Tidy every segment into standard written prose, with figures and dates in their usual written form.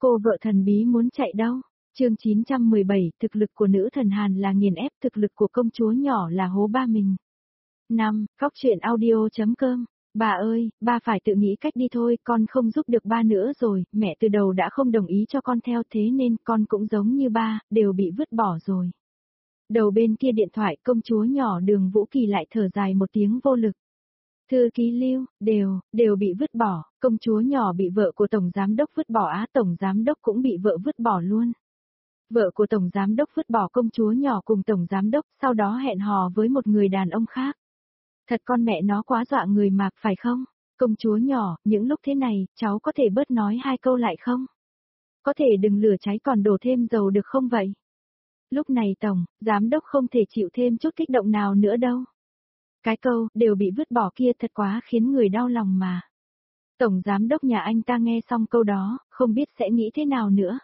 Cô vợ thần bí muốn chạy đâu? Chương 917, thực lực của nữ thần Hàn là nghiền ép, thực lực của công chúa nhỏ là hố ba mình. 5. Khóc chuyện audio.com. Bà ơi, ba phải tự nghĩ cách đi thôi, con không giúp được ba nữa rồi, mẹ từ đầu đã không đồng ý cho con theo thế nên con cũng giống như ba, đều bị vứt bỏ rồi. Đầu bên kia điện thoại công chúa nhỏ Đường Vũ Kỳ lại thở dài một tiếng vô lực. Thư ký Lưu, đều bị vứt bỏ, công chúa nhỏ bị vợ của tổng giám đốc vứt bỏ tổng giám đốc cũng bị vợ vứt bỏ luôn. Vợ của tổng giám đốc vứt bỏ công chúa nhỏ cùng tổng giám đốc, sau đó hẹn hò với một người đàn ông khác. Thật con mẹ nó quá dọa người mà, phải không? Công chúa nhỏ, những lúc thế này, cháu có thể bớt nói 2 câu lại không? Có thể đừng lửa cháy còn đổ thêm dầu được không vậy? Lúc này tổng giám đốc không thể chịu thêm chút kích động nào nữa đâu. Cái câu, đều bị vứt bỏ kia thật quá khiến người đau lòng mà. Tổng giám đốc nhà anh ta nghe xong câu đó, không biết sẽ nghĩ thế nào nữa.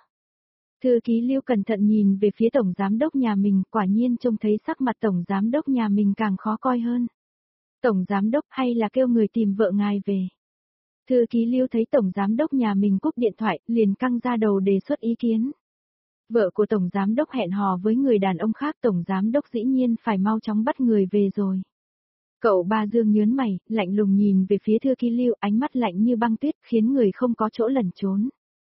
Thư ký Lưu cẩn thận nhìn về phía tổng giám đốc nhà mình, quả nhiên trông thấy sắc mặt tổng giám đốc nhà mình càng khó coi hơn. Tổng giám đốc hay là kêu người tìm vợ ngài về. Thư ký Lưu thấy tổng giám đốc nhà mình cúp điện thoại, liền căng ra đầu đề xuất ý kiến. Vợ của tổng giám đốc hẹn hò với người đàn ông khác, tổng giám đốc dĩ nhiên phải mau chóng bắt người về rồi. Cậu Ba Dương nhớn mày, lạnh lùng nhìn về phía Thư ký Lưu, ánh mắt lạnh như băng tuyết, khiến người không có chỗ lẩn trốn.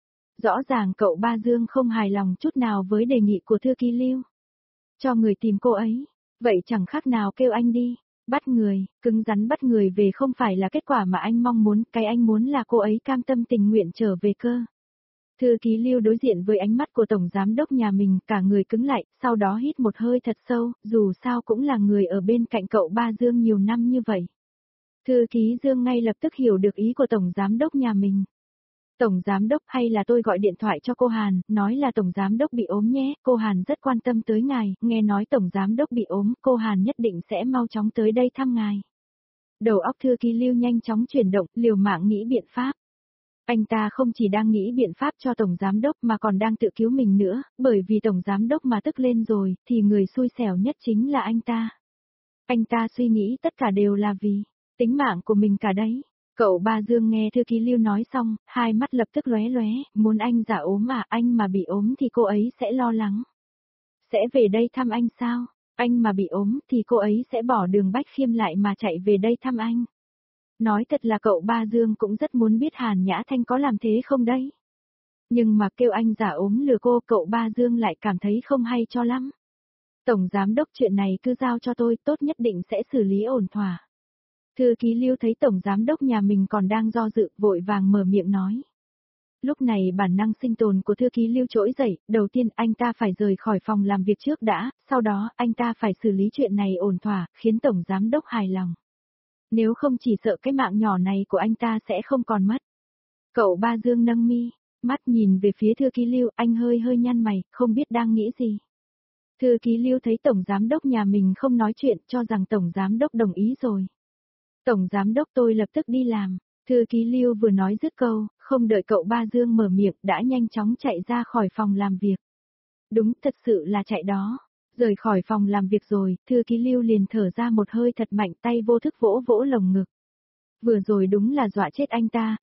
Rõ ràng cậu Ba Dương không hài lòng chút nào với đề nghị của Thư ký Lưu. Cho người tìm cô ấy, vậy chẳng khác nào kêu anh đi, bắt người, cứng rắn bắt người về không phải là kết quả mà anh mong muốn, cái anh muốn là cô ấy cam tâm tình nguyện trở về cơ. Thư ký Lưu đối diện với ánh mắt của tổng giám đốc nhà mình, cả người cứng lại, sau đó hít một hơi thật sâu, dù sao cũng là người ở bên cạnh cậu Ba Dương nhiều năm như vậy. Thư ký Dương ngay lập tức hiểu được ý của tổng giám đốc nhà mình. Tổng giám đốc, hay là tôi gọi điện thoại cho cô Hàn, nói là tổng giám đốc bị ốm nhé, cô Hàn rất quan tâm tới ngài, nghe nói tổng giám đốc bị ốm, cô Hàn nhất định sẽ mau chóng tới đây thăm ngài. Đầu óc thư ký Lưu nhanh chóng chuyển động, liều mạng nghĩ biện pháp. Anh ta không chỉ đang nghĩ biện pháp cho tổng giám đốc mà còn đang tự cứu mình nữa, bởi vì tổng giám đốc mà tức lên rồi, thì người xui xẻo nhất chính là anh ta. Anh ta suy nghĩ tất cả đều là vì tính mạng của mình cả đấy. Cậu Ba Dương nghe thư ký Lưu nói xong, hai mắt lập tức lóe lóe, muốn anh giả ốm à, anh mà bị ốm thì cô ấy sẽ lo lắng. Sẽ về đây thăm anh sao? Anh mà bị ốm thì cô ấy sẽ bỏ đường Bách Khiêm lại mà chạy về đây thăm anh. Nói thật là cậu Ba Dương cũng rất muốn biết Hàn Nhã Thanh có làm thế không đấy. Nhưng mà kêu anh giả ốm lừa cô, cậu Ba Dương lại cảm thấy không hay cho lắm. Tổng giám đốc, chuyện này cứ giao cho tôi, tốt nhất định sẽ xử lý ổn thỏa. Thư ký Lưu thấy tổng giám đốc nhà mình còn đang do dự, vội vàng mở miệng nói. Lúc này bản năng sinh tồn của thư ký Lưu trỗi dậy, đầu tiên anh ta phải rời khỏi phòng làm việc trước đã, sau đó anh ta phải xử lý chuyện này ổn thỏa, khiến tổng giám đốc hài lòng. Nếu không chỉ sợ cái mạng nhỏ này của anh ta sẽ không còn mất. Cậu Ba Dương nâng mi, mắt nhìn về phía thư ký Lưu, anh hơi nhăn mày, không biết đang nghĩ gì. Thư ký Lưu thấy tổng giám đốc nhà mình không nói chuyện, cho rằng tổng giám đốc đồng ý rồi. Tổng giám đốc, tôi lập tức đi làm. Thư ký Lưu vừa nói dứt câu, không đợi cậu Ba Dương mở miệng đã nhanh chóng chạy ra khỏi phòng làm việc. Đúng, thật sự là chạy đó. Rời khỏi phòng làm việc rồi, thư ký Lưu liền thở ra một hơi thật mạnh, tay vô thức vỗ vỗ lồng ngực. Vừa rồi đúng là dọa chết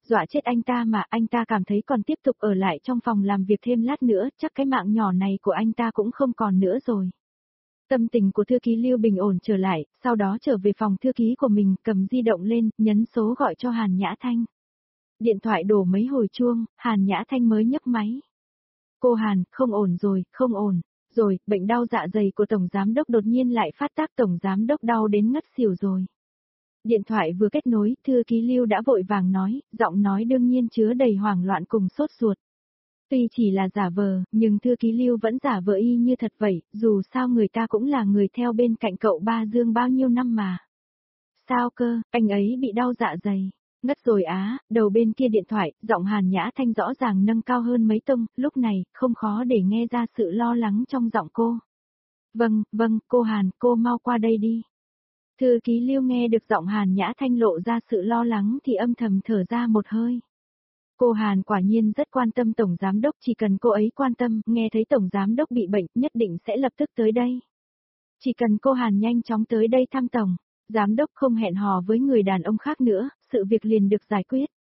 anh ta mà anh ta cảm thấy còn tiếp tục ở lại trong phòng làm việc thêm lát nữa, chắc cái mạng nhỏ này của anh ta cũng không còn nữa rồi. Tâm tình của thư ký Lưu bình ổn trở lại, sau đó trở về phòng thư ký của mình, cầm di động lên, nhấn số gọi cho Hàn Nhã Thanh. Điện thoại đổ mấy hồi chuông, Hàn Nhã Thanh mới nhấc máy. Cô Hàn, không ổn rồi, bệnh đau dạ dày của tổng giám đốc đột nhiên lại phát tác, tổng giám đốc đau đến ngất xỉu rồi. Điện thoại vừa kết nối, thư ký Lưu đã vội vàng nói, giọng nói đương nhiên chứa đầy hoảng loạn cùng sốt ruột. Tuy chỉ là giả vờ, nhưng thư ký Lưu vẫn giả vờ y như thật vậy, dù sao người ta cũng là người theo bên cạnh cậu Ba Dương bao nhiêu năm mà. Sao cơ, anh ấy bị đau dạ dày. Ngất rồi á, đầu bên kia điện thoại, giọng Hàn Nhã Thanh rõ ràng nâng cao hơn mấy tông, lúc này, không khó để nghe ra sự lo lắng trong giọng cô. Vâng, cô Hàn, cô mau qua đây đi. Thư ký Lưu nghe được giọng Hàn Nhã Thanh lộ ra sự lo lắng thì âm thầm thở ra một hơi. Cô Hàn quả nhiên rất quan tâm tổng giám đốc, chỉ cần cô ấy quan tâm, nghe thấy tổng giám đốc bị bệnh, nhất định sẽ lập tức tới đây. Chỉ cần cô Hàn nhanh chóng tới đây thăm tổng giám đốc không hẹn hò với người đàn ông khác nữa, sự việc liền được giải quyết.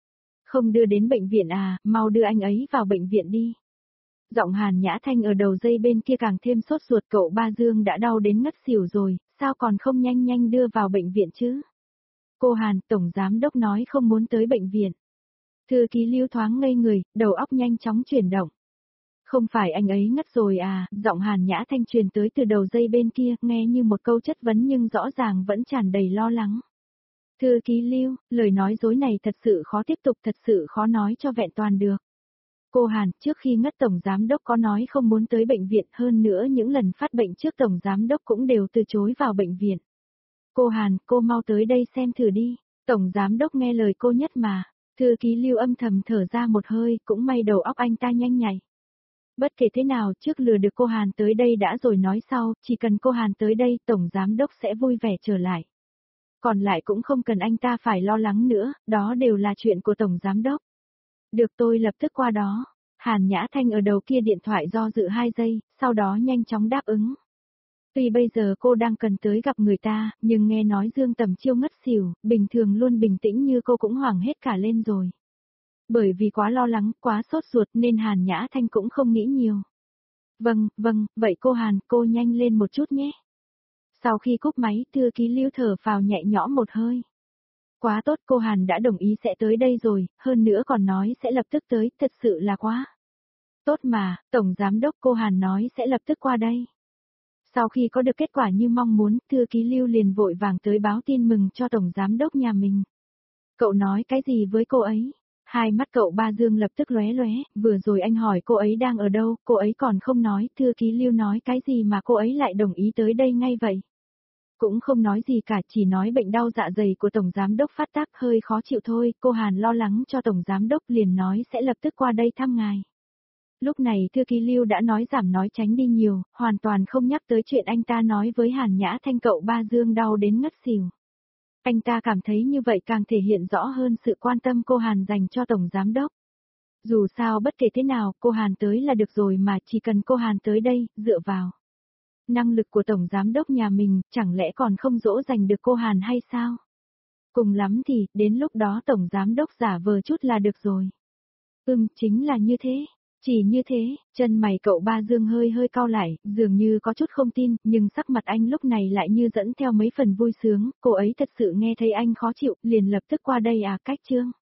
Không đưa đến bệnh viện à, mau đưa anh ấy vào bệnh viện đi. Giọng Hàn Nhã Thanh ở đầu dây bên kia càng thêm sốt ruột, cậu Ba Dương đã đau đến ngất xỉu rồi, sao còn không nhanh nhanh đưa vào bệnh viện chứ? Cô Hàn, Tổng Giám Đốc nói không muốn tới bệnh viện. Thư ký Lưu thoáng ngây người, đầu óc nhanh chóng chuyển động. Không phải anh ấy ngất rồi à, giọng Hàn Nhã Thanh truyền tới từ đầu dây bên kia, nghe như một câu chất vấn nhưng rõ ràng vẫn tràn đầy lo lắng. Thư ký Lưu, lời nói dối này thật sự khó tiếp tục, thật sự khó nói cho vẹn toàn được. Cô Hàn, trước khi ngất Tổng Giám Đốc có nói không muốn tới bệnh viện, hơn nữa những lần phát bệnh trước Tổng Giám Đốc cũng đều từ chối vào bệnh viện. Cô Hàn, cô mau tới đây xem thử đi, Tổng Giám Đốc nghe lời cô nhất mà. Thư ký Lưu âm thầm thở ra một hơi, cũng may đầu óc anh ta nhanh nhạy. Bất kể thế nào, trước lừa được cô Hàn tới đây đã rồi nói sau, chỉ cần cô Hàn tới đây, Tổng Giám Đốc sẽ vui vẻ trở lại. Còn lại cũng không cần anh ta phải lo lắng nữa, đó đều là chuyện của Tổng Giám Đốc. Được, tôi lập tức qua đó. Hàn Nhã Thanh ở đầu kia điện thoại do dự 2 giây, sau đó nhanh chóng đáp ứng. Tuy bây giờ cô đang cần tới gặp người ta, nhưng nghe nói Dương Tầm Chiêu ngất xỉu, bình thường luôn bình tĩnh như cô cũng hoảng hết cả lên rồi. Bởi vì quá lo lắng, quá sốt ruột nên Hàn Nhã Thanh cũng không nghĩ nhiều. Vâng, vậy cô Hàn, cô nhanh lên một chút nhé. Sau khi cúp máy, thư ký Lưu thở phào nhẹ nhõm một hơi. Quá tốt, cô Hàn đã đồng ý sẽ tới đây rồi, hơn nữa còn nói sẽ lập tức tới, thật sự là quá tốt mà, Tổng Giám Đốc, cô Hàn nói sẽ lập tức qua đây. Sau khi có được kết quả như mong muốn, thư ký Lưu liền vội vàng tới báo tin mừng cho Tổng Giám Đốc nhà mình. Cậu nói cái gì với cô ấy? Hai mắt cậu Ba Dương lập tức lóe lóe, vừa rồi anh hỏi cô ấy đang ở đâu, cô ấy còn không nói, thư ký Lưu nói cái gì mà cô ấy lại đồng ý tới đây ngay vậy? Cũng không nói gì cả, chỉ nói bệnh đau dạ dày của Tổng Giám Đốc phát tác hơi khó chịu thôi, cô Hàn lo lắng cho Tổng Giám Đốc liền nói sẽ lập tức qua đây thăm ngài. Lúc này thư ký Lưu đã nói giảm nói tránh đi nhiều, hoàn toàn không nhắc tới chuyện anh ta nói với Hàn Nhã Thanh cậu Ba Dương đau đến ngất xỉu. Anh ta cảm thấy như vậy càng thể hiện rõ hơn sự quan tâm cô Hàn dành cho Tổng Giám Đốc. Dù sao bất kể thế nào, cô Hàn tới là được rồi mà, chỉ cần cô Hàn tới đây, dựa vào năng lực của Tổng Giám Đốc nhà mình, chẳng lẽ còn không dỗ dành được cô Hàn hay sao? Cùng lắm thì, đến lúc đó Tổng Giám Đốc giả vờ chút là được rồi. Chính là như thế. Chỉ như thế, chân mày cậu Ba Dương hơi hơi cau lại, dường như có chút không tin, nhưng sắc mặt anh lúc này lại như dẫn theo mấy phần vui sướng, cô ấy thật sự nghe thấy anh khó chịu, liền lập tức qua đây à, cách Trương.